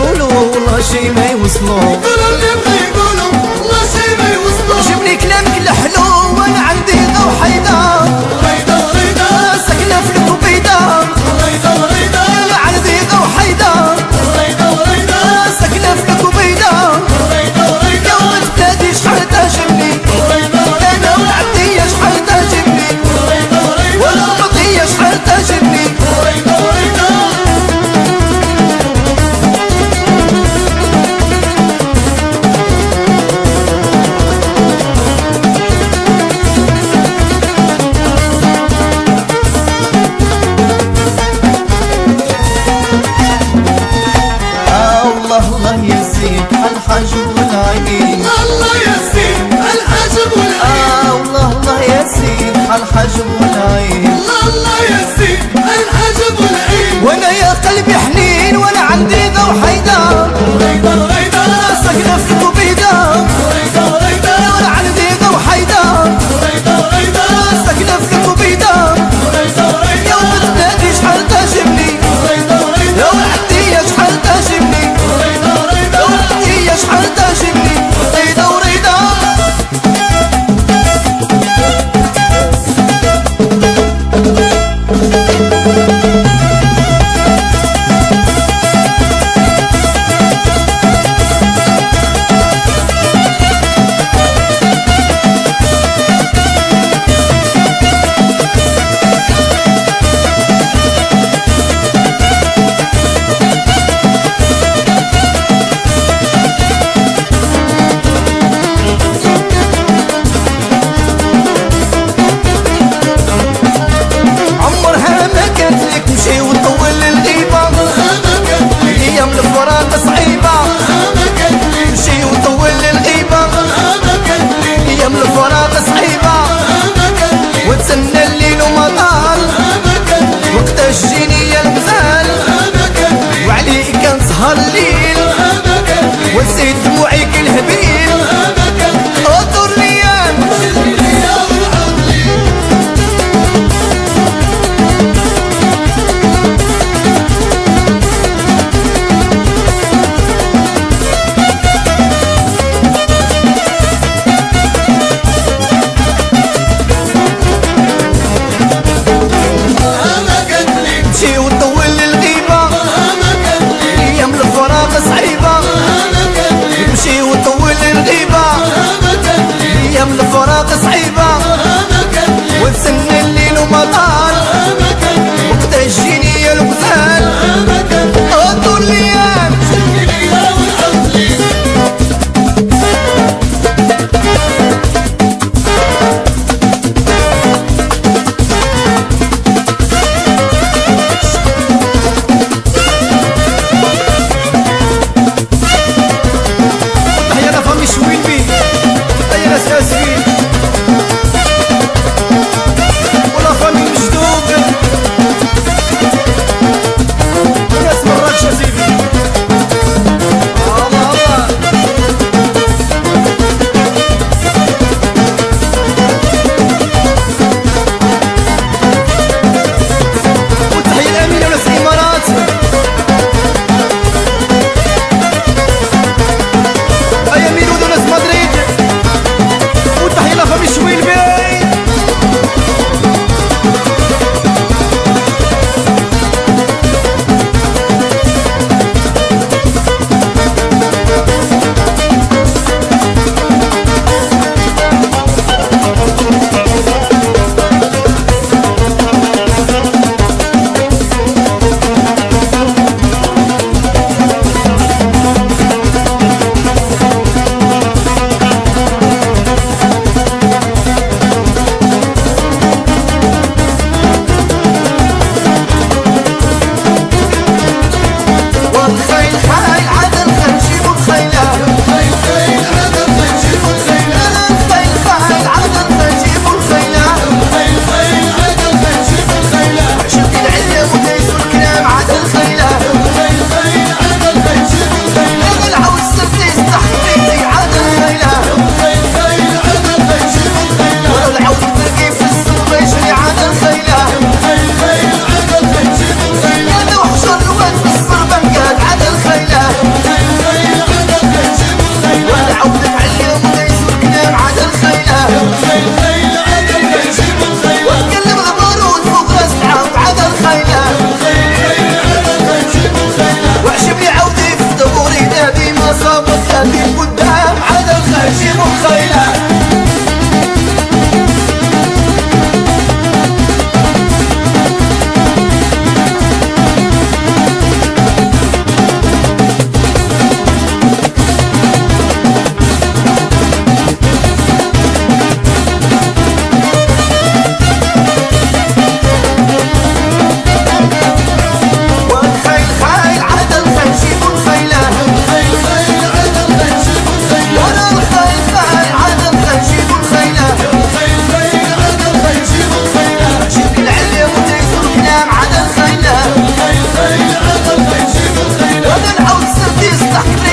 يقولوا والله شي ما يوصلوا، يقولوا اللي بغا يقولوا والله شي ما يوصلوا. عجبني كلامك الحلو وانا عندي ضو حيدار، ريدا ريدا ساكنة في الكوبيدار، ريدا ريدا عندي ضو حيدار، ريدا ريدا ساكنة في الكوبيدار. ريدا ريدا يا ولد بلادي شحال تعجبني، انا والعبدية شحال تعجبني، والقبطية شحال تعجبني. الله يزيد الحجب والعين، الله يزيد الحجب والعين، الله يزيد الحجب والعين، الله يزيد الحجب والعين. وانا يا قلبي حنين وانا عندي ذو حيدار، ريدا ريدا ساكنة في الكوبيدار، ريدا ريدا وانا عندي ذو حيدار، ريدا ريدا ساكنة في الكوبيدار. ريدا ريدا يا ولد بلادي شحال تعجبني، ريدا ريدا يا والعبدية شحال تعجبني، ريدا ريدا يا والعبدية شحال تعجبني. ريدا وريدا عمرها ما كانت لك تمشي وتطول الغيبة، ايام الفراق صعيبة، تمشي وتطول الغيبة، ايام الفراق صعيبة، وتسنى الليل وما طال، وقتها تجيني يا المزال، وعليك كان سهر الليل، ونسيت دموعي كالهبيل، اطر ليام تمشي وتطول الغيبة، ايام الفراق صعيبة، تمشي وتطول صح